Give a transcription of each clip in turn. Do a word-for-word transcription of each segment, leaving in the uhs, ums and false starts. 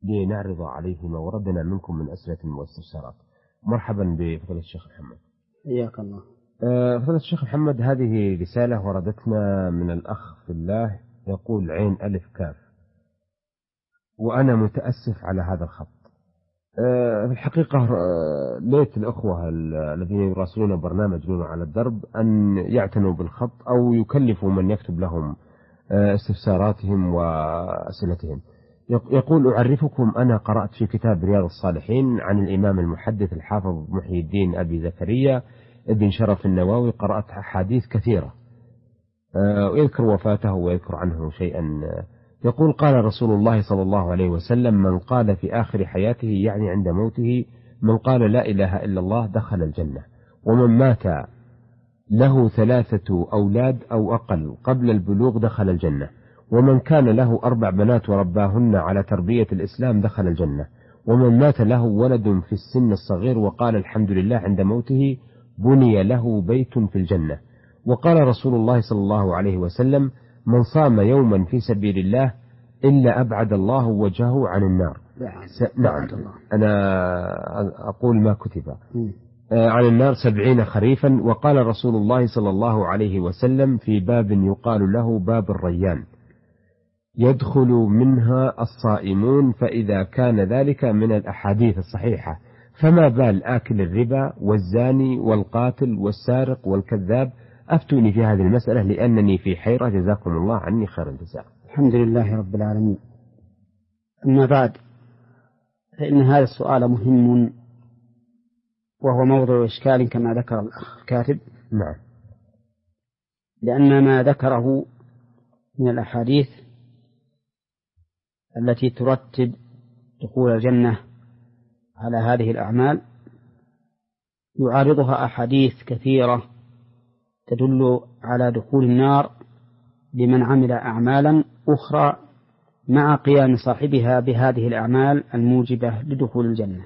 لنعرض عليه ما وردنا منكم من أسئلة واستفسارات. مرحبا بفضيلة الشيخ محمد. حياك الله. فضيلة الشيخ محمد، هذه رسالة وردتنا من الأخ في الله، يقول: عين ألف كاف، وأنا متأسف على هذا الخط. في الحقيقة ليت الأخوة الذين يراسلون برنامج نور على الدرب أن يعتنوا بالخط أو يكلفوا من يكتب لهم استفساراتهم وأسئلتهم. يقول: أعرفكم، أنا قرأت في كتاب رياض الصالحين عن الإمام المحدث الحافظ محي الدين أبي زكريا ابن شرف النووي، قرأت أحاديث كثيرة ويذكر وفاته ويذكر عنه شيئا. يقول: قال رسول الله صلى الله عليه وسلم: من قال في آخر حياته، يعني عند موته، من قال لا إله إلا الله دخل الجنة، ومن مات له ثلاثة أولاد أو أقل قبل البلوغ دخل الجنة، ومن كان له أربع بنات ورباهن على تربية الإسلام دخل الجنة، ومن مات له ولد في السن الصغير وقال الحمد لله عند موته بني له بيت في الجنة. وقال رسول الله صلى الله عليه وسلم: من صام يوما في سبيل الله إلا أبعد الله وجهه عن النار. س... نعم، أنا أقول ما كتب عن النار سبعين خريفا. وقال رسول الله صلى الله عليه وسلم في باب يقال له باب الريان: يدخل منها الصائمون، فإذا كان ذلك من الأحاديث الصحيحة، فما بال آكل الربا والزاني والقاتل والسارق والكذاب؟ أفتوني في هذه المسألة لأنني في حيرة، جزاكم الله عني خير الجزاء. الحمد لله رب العالمين. أما بعد، فإن هذا السؤال مهم وهو موضوع إشكال كما ذكر الأخ الكاتب. نعم. لأن ما ذكره من الأحاديث التي ترتب دخول الجنة على هذه الأعمال يعارضها أحاديث كثيرة تدل على دخول النار لمن عمل أعمالا أخرى مع قيام صاحبها بهذه الأعمال الموجبة لدخول الجنة.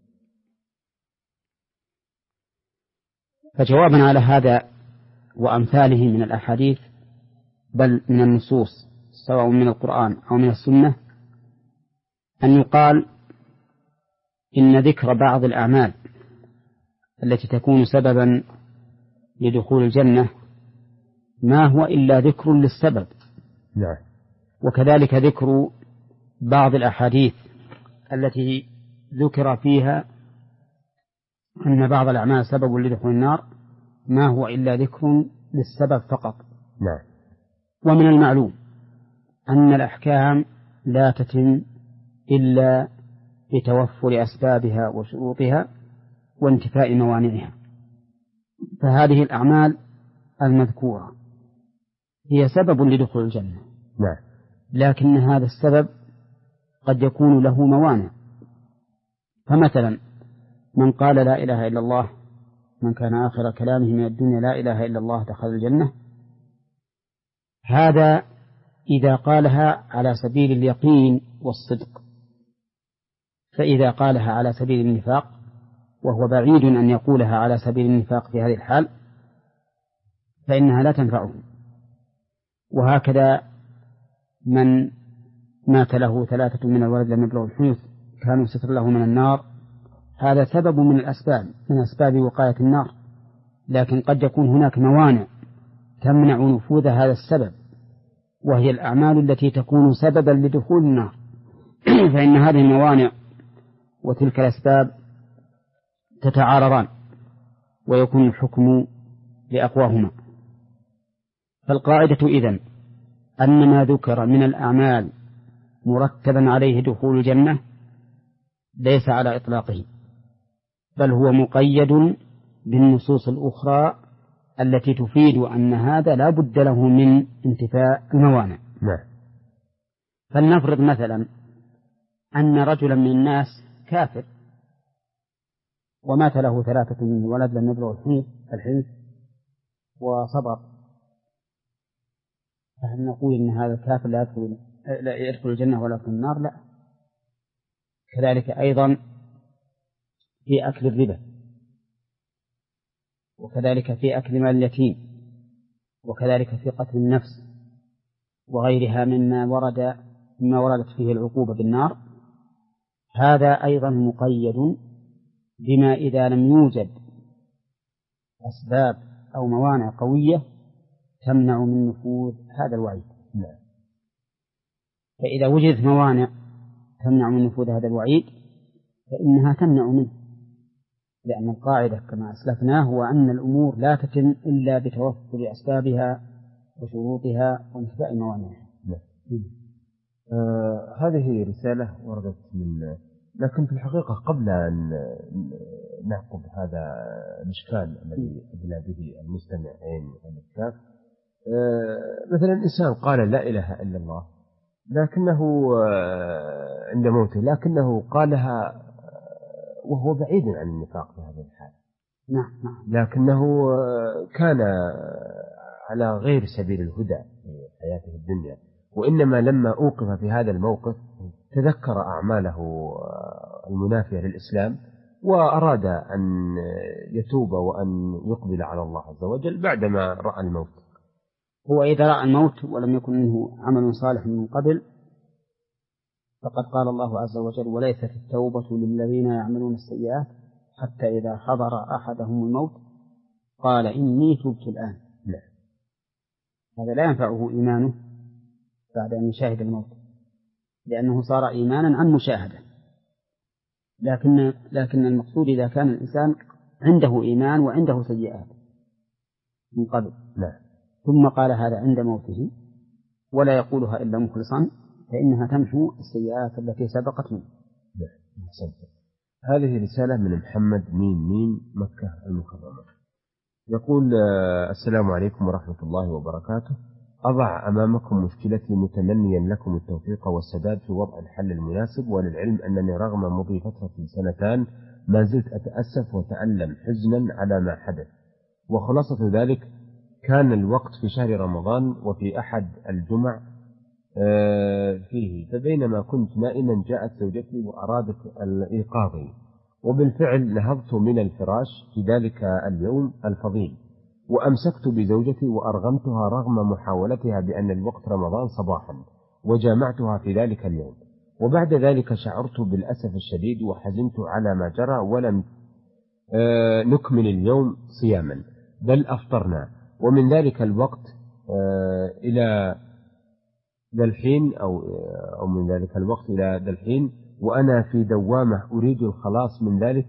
فجوابا على هذا وأمثاله من الأحاديث، بل من النصوص سواء من القرآن أو من السنة، أن يقال إن ذكر بعض الأعمال التي تكون سببا لدخول الجنة ما هو إلا ذكر للسبب. نعم. وكذلك ذكر بعض الأحاديث التي ذكر فيها أن بعض الأعمال سبب لدخول النار ما هو إلا ذكر للسبب فقط. نعم. ومن المعلوم أن الأحكام لا تتم إلا بتوفر أسبابها وشروطها وانتفاء موانعها، فهذه الأعمال المذكورة هي سبب لدخول الجنة. نعم. لكن هذا السبب قد يكون له موانع. فمثلا من قال لا إله إلا الله، من كان آخر كلامه من الدنيا لا إله إلا الله دخل الجنة، هذا إذا قالها على سبيل اليقين والصدق. فإذا قالها على سبيل النفاق، وهو بعيد أن يقولها على سبيل النفاق في هذه الحال، فإنها لا تنفعه. وهكذا من مات له ثلاثة من الولد لم يبلغ الحنث كانوا ستر له من النار، هذا سبب من الأسباب من أسباب وقاية النار، لكن قد يكون هناك موانع تمنع نفوذ هذا السبب، وهي الأعمال التي تكون سببا لدخول النار. فإن هذه الموانع وتلك الأسباب تتعارضان ويكون الحكم لأقواهما. فالقاعدة إذن أن ما ذكر من الأعمال مرتبا عليه دخول الجنة ليس على إطلاقه، بل هو مقيد بالنصوص الأخرى التي تفيد أن هذا لا بد له من انتفاء الموانع. نعم. فلنفرض مثلا أن رجلا من الناس كافر ومات له ثلاثة من ولد لم يبلغ الحنث وصبر، فهل نقول إن هذا الكافر لا يدخل لا يدخل الجنة ولا يدخل النار؟ لا. كذلك أيضا في أكل الربا، وكذلك في أكل مال اليتيم، وكذلك في قتل النفس وغيرها مما ورد مما وردت فيه العقوبة بالنار، هذا أيضا مقيد بما إذا لم يوجد أسباب أو موانع قوية تمنع من نفوذ هذا الوعيد. فإذا وجدت موانع تمنع من نفوذ هذا الوعيد فإنها تمنع منه، لأن القاعدة كما أسلفنا هو أن الأمور لا تتم إلا بتوفر أسبابها وشروطها وانتفاء موانعها. آه هذه رسالة وردت من، لكن في الحقيقة قبل أن نعقب هذا الإشكال الذي أدلى به المستمع عين الكاف، آه مثلا إنسان قال لا إله إلا الله لكنه آه عند موته، لكنه قالها وهو بعيد عن النفاق في هذه الحالة. نعم نعم. لكنه آه كان على غير سبيل الهدى في حياته الدنيا، وإنما لما أوقف في هذا الموقف تذكر أعماله المنافية للإسلام وأراد أن يتوب وأن يقبل على الله عز وجل بعدما رأى الموت. هو إذا رأى الموت ولم يكن منه عمل صالح من قبل فقد قال الله عز وجل: وليست التوبة للذين يعملون السيئات حتى إذا حضر أحدهم الموت قال إني تبت الآن. لا. هذا لا ينفعه إيمانه بعد أن يشاهد الموت، لأنه صار إيمانا عن مشاهدة. لكن لكن المقصود إذا كان الإنسان عنده إيمان وعنده سيئات من قبل لا. ثم قال هذا عند موته ولا يقولها إلا مخلصا فإنها تمحو السيئات التي سبقت منه. هذه رسالة من محمد ميم ميم مكة المكرمة، يقول: السلام عليكم ورحمة الله وبركاته. أضع أمامكم مشكلتي متمنيا لكم التوفيق والسداد في وضع الحل المناسب، وللعلم أنني رغم مضي فترة سنتان ما زلت أتأسف وتألم حزنا على ما حدث. وخلاصة ذلك كان الوقت في شهر رمضان وفي أحد الجمع فيه، فبينما كنت نائما جاءت زوجتي وأرادت الإيقاظي، وبالفعل نهضت من الفراش في ذلك اليوم الفضيل وأمسكت بزوجتي وأرغمتها رغم محاولتها بأن الوقت رمضان صباحا، وجامعتها في ذلك اليوم. وبعد ذلك شعرت بالأسف الشديد وحزنت على ما جرى، ولم نكمل اليوم صياما بل أفطرنا. ومن ذلك الوقت إلى ذا الحين أو, أو من ذلك الوقت إلى ذا الحين وأنا في دوامة أريد الخلاص من ذلك،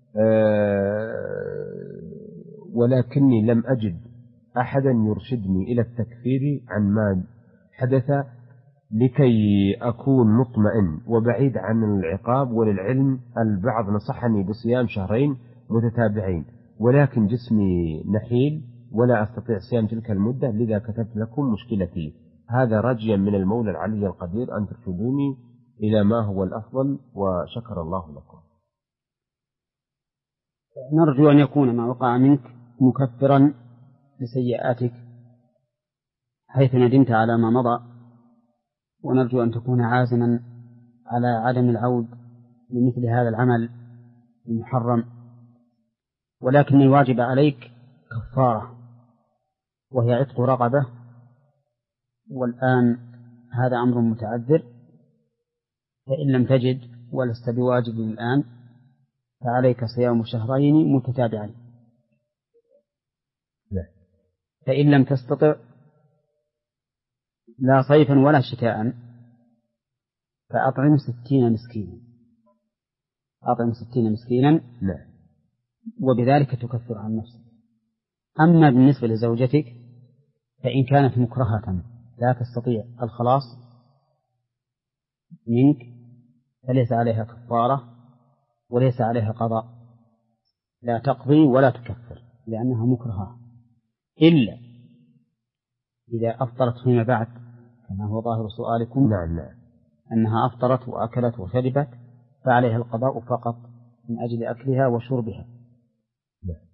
ولكني لم أجد أحدا يرشدني إلى التكفير عن ما حدث لكي أكون مطمئن وبعيد عن العقاب. وللعلم البعض نصحني بصيام شهرين متتابعين، ولكن جسمي نحيل ولا أستطيع صيام تلك المدة، لذا كتبت لكم مشكلتي هذا رجيا من المولى العلي القدير أن ترشدوني إلى ما هو الأفضل، وشكر الله لكم. نرجو أن يكون ما وقع منك مكفرا لسيئاتك حيث ندمت على ما مضى، ونرجو أن تكون عازما على عدم العود لمثل هذا العمل المحرم. ولكن الواجب عليك كفارة وهي عتق رقبة، والآن هذا أمر متعذر، فإن لم تجد ولست بواجب الآن فعليك صيام شهرين متتابعين. فإن لم تستطع لا صيفا ولا شتاء فأطعم ستين مسكينا أطعم ستين مسكينا لا. وبذلك تكفر عن نفسك. أما بالنسبة لزوجتك فإن كانت مكرهة لا تستطيع الخلاص منك فليس عليها كفارة وليس عليها قضاء، لا تقضي ولا تكفر لأنها مكرهة، إلا إذا أفطرت فيما بعد كما هو ظاهر سؤالكم. نعم نعم. أنها أفطرت وأكلت وشربت فعليها القضاء فقط من أجل أكلها وشربها. نعم.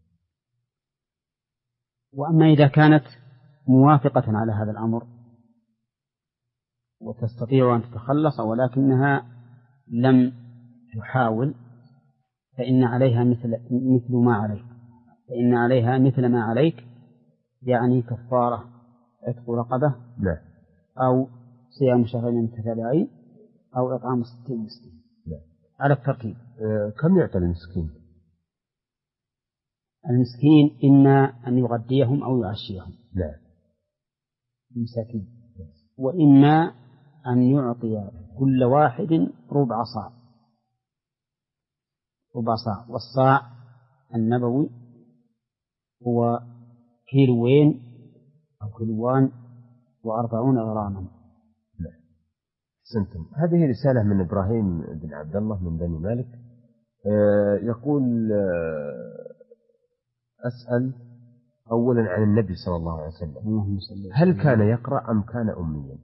وأما إذا كانت موافقة على هذا الأمر وتستطيع أن تتخلص ولكنها لم تحاول فإن عليها مثل مثل ما عليك فإن عليها مثل ما عليك يعني كفارة عتق رقبة لا. أو صيام شهرين متتابعين أو إطعام ستين مسكين. على الترتيب. كم يعطى المسكين؟ المسكين إما أن يغديهم أو يعشيهم. نعم. المساكين. وإما أن يعطي كل واحد ربع صاع. ربع صاع، والصاع النبوي هو كيلوين أو كيلوان وأربعون غراما. نعم. سنتم. هذه رسالة من إبراهيم بن عبد الله من بني مالك. آه يقول آه أسأل أولا عن النبي صلى الله عليه وسلم، هل كان يقرأ أم كان أميا؟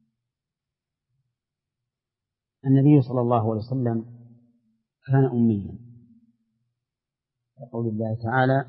النبي صلى الله عليه وسلم كان أميا، يقول الله تعالى: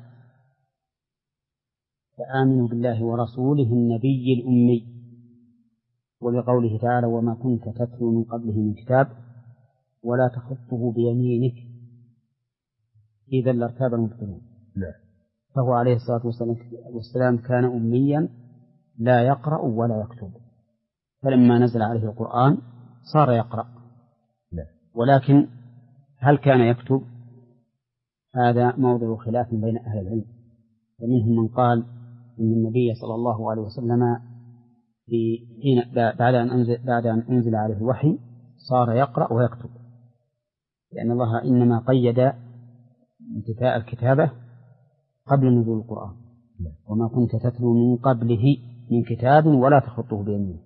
فآمنوا بالله ورسوله النبي الأمي، ولقوله تعالى: وما كنت تتلو من قبله من كتاب ولا تخطه بيمينك إذا لارتاب المبطلون. لا. فهو عليه الصلاة والسلام كان أميا لا يقرأ ولا يكتب، فلما نزل عليه القرآن صار يقرأ. لا. ولكن هل كان يكتب؟ هذا موضع خلاف بين أهل العلم، فمنهم من قال إن النبي صلى الله عليه وسلم في حين بعد أن أنزل, بعد أن أنزل عليه الوحي صار يقرأ ويكتب، لأن الله إنما قيد انتفاء الكتابة قبل نزول القرآن: وما كنت تتلو من قبله من كتاب ولا تخطه بيمينه.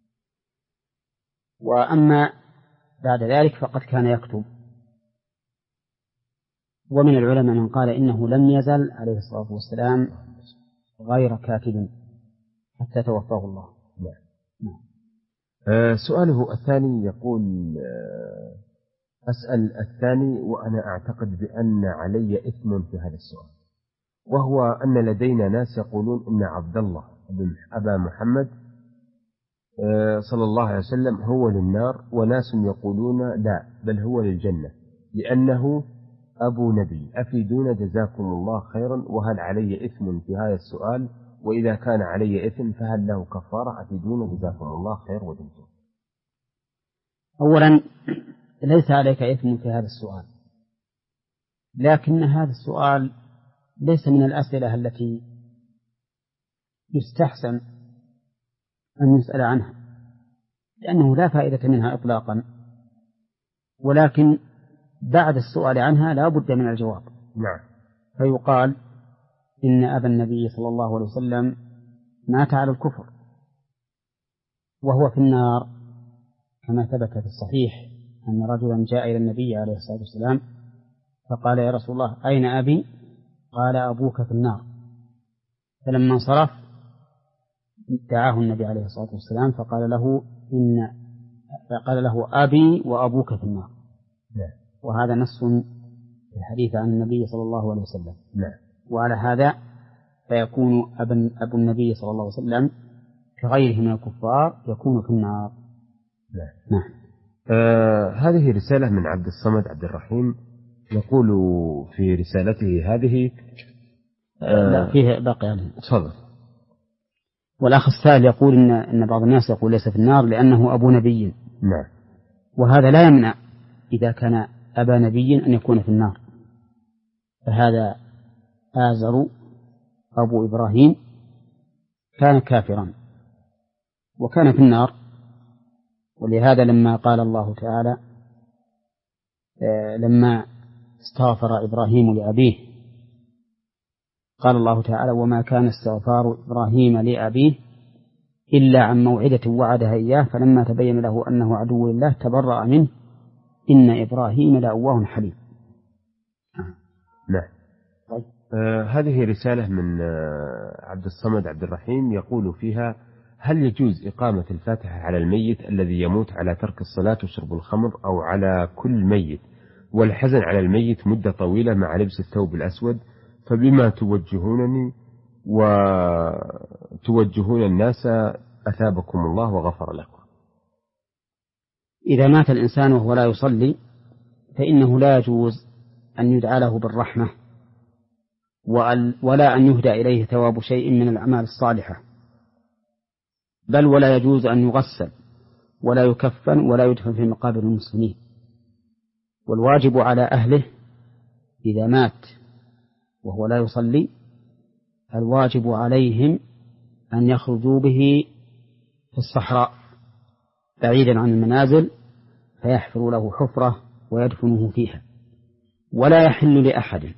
وأما بعد ذلك فقد كان يكتب. ومن العلماء من قال إنه لم يزل عليه الصلاة والسلام غير كاتب حتى توفاه الله. نعم. نعم. آه سؤاله الثاني يقول: آه أسأل الثاني وأنا أعتقد بأن علي إثم في هذا السؤال، وهو أن لدينا ناس يقولون إن عبد الله بن أبا محمد آه صلى الله عليه وسلم هو للنار، وناس يقولون لا بل هو للجنة لأنه أبو نبي. أفيدون جزاكم الله خيرا، وهل علي إثم في هذا السؤال؟ وإذا كان علي إثم فهل له كفارة؟ أفيدون جزاكم الله خير ودمتم. أولا ليس عليك إثم في هذا السؤال، لكن هذا السؤال ليس من الأسئلة التي يستحسن أن يسأل عنها، لأنه لا فائدة منها إطلاقا، ولكن بعد السؤال عنها لا بد من الجواب. نعم. فيقال إن أبا النبي صلى الله عليه وسلم مات على الكفر وهو في النار، كما ثبت في الصحيح أن رجلا جاء إلى النبي عليه الصلاة والسلام فقال: يا رسول الله أين أبي؟ قال: أبوك في النار. فلما انصرف دعاه النبي عليه الصلاة والسلام فقال له إن فقال له: أبي وأبوك في النار. نعم. وهذا نص في الحديث عن النبي صلى الله عليه وسلم. نعم. وعلى هذا فيكون أبن أبو النبي صلى الله عليه وسلم كغيره من الكفار يكون في النار. نعم. نعم. آه هذه رسالة من عبد الصمد عبد الرحيم، يقول في رسالته هذه آه لا فيه باقي عليه. تفضل. والأخ السائل يقول إن إن بعض الناس يقول ليس في النار لأنه أبو نبي. نعم. وهذا لا يمنع إذا كان أبا نبي أن يكون في النار، فهذا آزر أبو إبراهيم كان كافرا وكان في النار. ولهذا لما قال الله تعالى لما استغفر إبراهيم لأبيه قال الله تعالى: وما كان استغفار إبراهيم لأبيه إلا عن موعدة وعدها إياه فلما تبين له أنه عدو لله تبرأ منه إن إبراهيم لأواه حليم. نعم. طيب. آه هذه رسالة من آه عبد الصمد عبد الرحيم، يقول فيها: هل يجوز إقامة الفاتحة على الميت الذي يموت على ترك الصلاة وشرب الخمر، أو على كل ميت، والحزن على الميت مدة طويلة مع لبس الثوب الأسود؟ فبما توجهونني وتوجهون الناس أثابكم الله وغفر لكم. إذا مات الإنسان وهو لا يصلي فإنه لا يجوز أن يدعى له بالرحمة ولا أن يهدى إليه ثواب شيء من الأعمال الصالحة، بل ولا يجوز أن يغسل ولا يكفن ولا يدفن في مقابر المسلمين. والواجب على أهله إذا مات وهو لا يصلي الواجب عليهم أن يخرجوا به في الصحراء بعيدا عن المنازل فيحفروا له حفرة ويدفنوه فيها. ولا يحل لأحد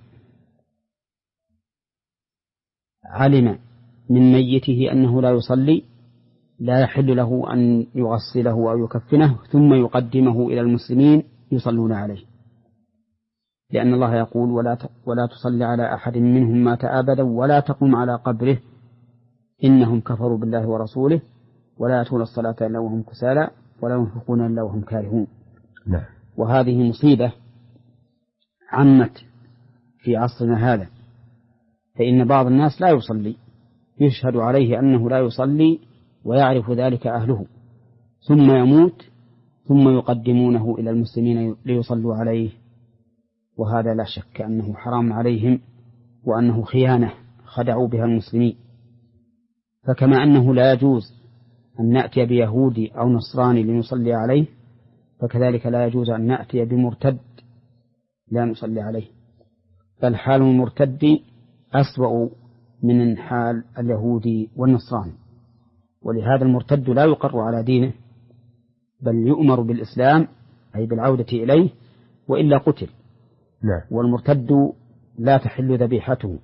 علم من ميته أنه لا يصلي لا يحل له أن يغسله أو يكفنه ثم يقدمه إلى المسلمين يصلون عليه، لأن الله يقول ولا ولا تصلي على أحد منهم مات أبدا ولا تقم على قبره إنهم كفروا بالله ورسوله ولا يأتون الصلاة إلا وهم كسالى ولا ينفقون إلا وهم كارهون. نعم. وهذه مصيبة عمت في عصرنا هذا، فإن بعض الناس لا يصلي يشهد عليه أنه لا يصلي ويعرف ذلك أهله ثم يموت ثم يقدمونه إلى المسلمين ليصلوا عليه، وهذا لا شك أنه حرام عليهم وأنه خيانة خدعوا بها المسلمين. فكما أنه لا يجوز أن نأتي بيهودي أو نصراني لنصلي عليه فكذلك لا يجوز أن نأتي بمرتد لا نصلي عليه، بل حال المرتد أسوأ من حال اليهودي والنصراني. ولهذا المرتد لا يقر على دينه بل يؤمر بالإسلام أي بالعودة إليه وإلا قتل. نعم. والمرتد لا تحل ذبيحته.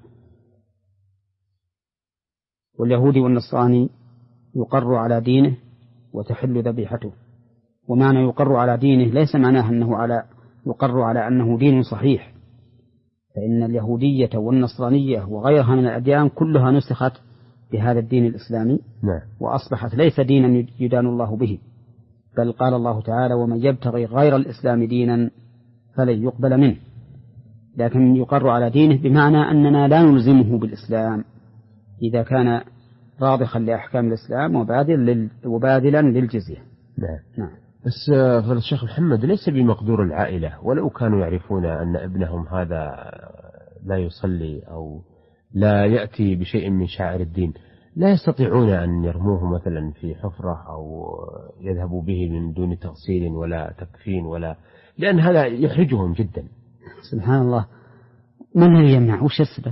واليهودي والنصراني يقر على دينه وتحل ذبيحته. ومعنى يقر على دينه ليس معناه أنه على يقر على أنه دين صحيح، فإن اليهودية والنصرانية وغيرها من الأديان كلها نسخت بهذا الدين الإسلامي. نعم. وأصبحت ليس دينا يدان الله به، بل قال الله تعالى ومن يبتغي غير الإسلام دينا فلن يقبل منه. لكن يقر على دينه بمعنى أننا لا نلزمه بالإسلام إذا كان راضخا لأحكام الإسلام وباذلا للجزية. نعم. نعم. بس فالشيخ محمد ليس بمقدور العائلة ولو كانوا يعرفون أن ابنهم هذا لا يصلي أو لا يأتي بشيء من شعائر الدين لا يستطيعون أن يرموه مثلا في حفرة أو يذهبوا به من دون تغسيل ولا تكفين ولا، لأن هذا يحرجهم جدا. سبحان الله. من الذي يمنع؟ وش السبب؟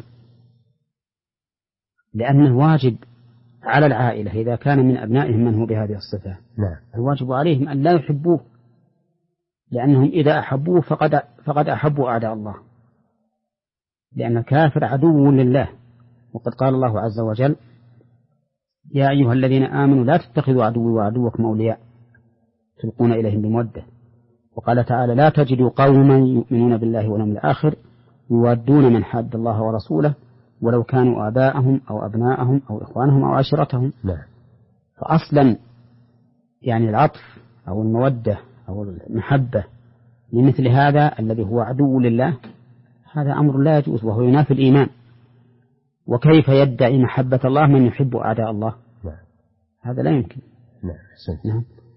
لأنه واجب على العائلة إذا كان من أبنائهم من هو بهذه الصفة. نعم. الواجب عليهم أن لا يحبوه، لأنهم إذا أحبوه فقد فقد أحبوا أعداء الله، لأن الكافر عدو لله. وقد قال الله عز وجل يا أيها الذين آمنوا لا تتخذوا عدوي وعدوكم أولياء تلقون إليهم بمودة. وقال تعالى لا تجدوا قوما يؤمنون بالله واليوم الآخر يوادون من حاد الله ورسوله ولو كانوا آباءهم أو أبناءهم أو إخوانهم أو عشيرتهم. نعم. فأصلا يعني العطف أو المودة أو المحبة لمثل هذا الذي هو عدو لله هذا أمر لا يجوز وهو ينافي الإيمان. وكيف يدعي محبة الله من يحب أعداء الله؟ نعم. هذا لا يمكن. نعم. نعم.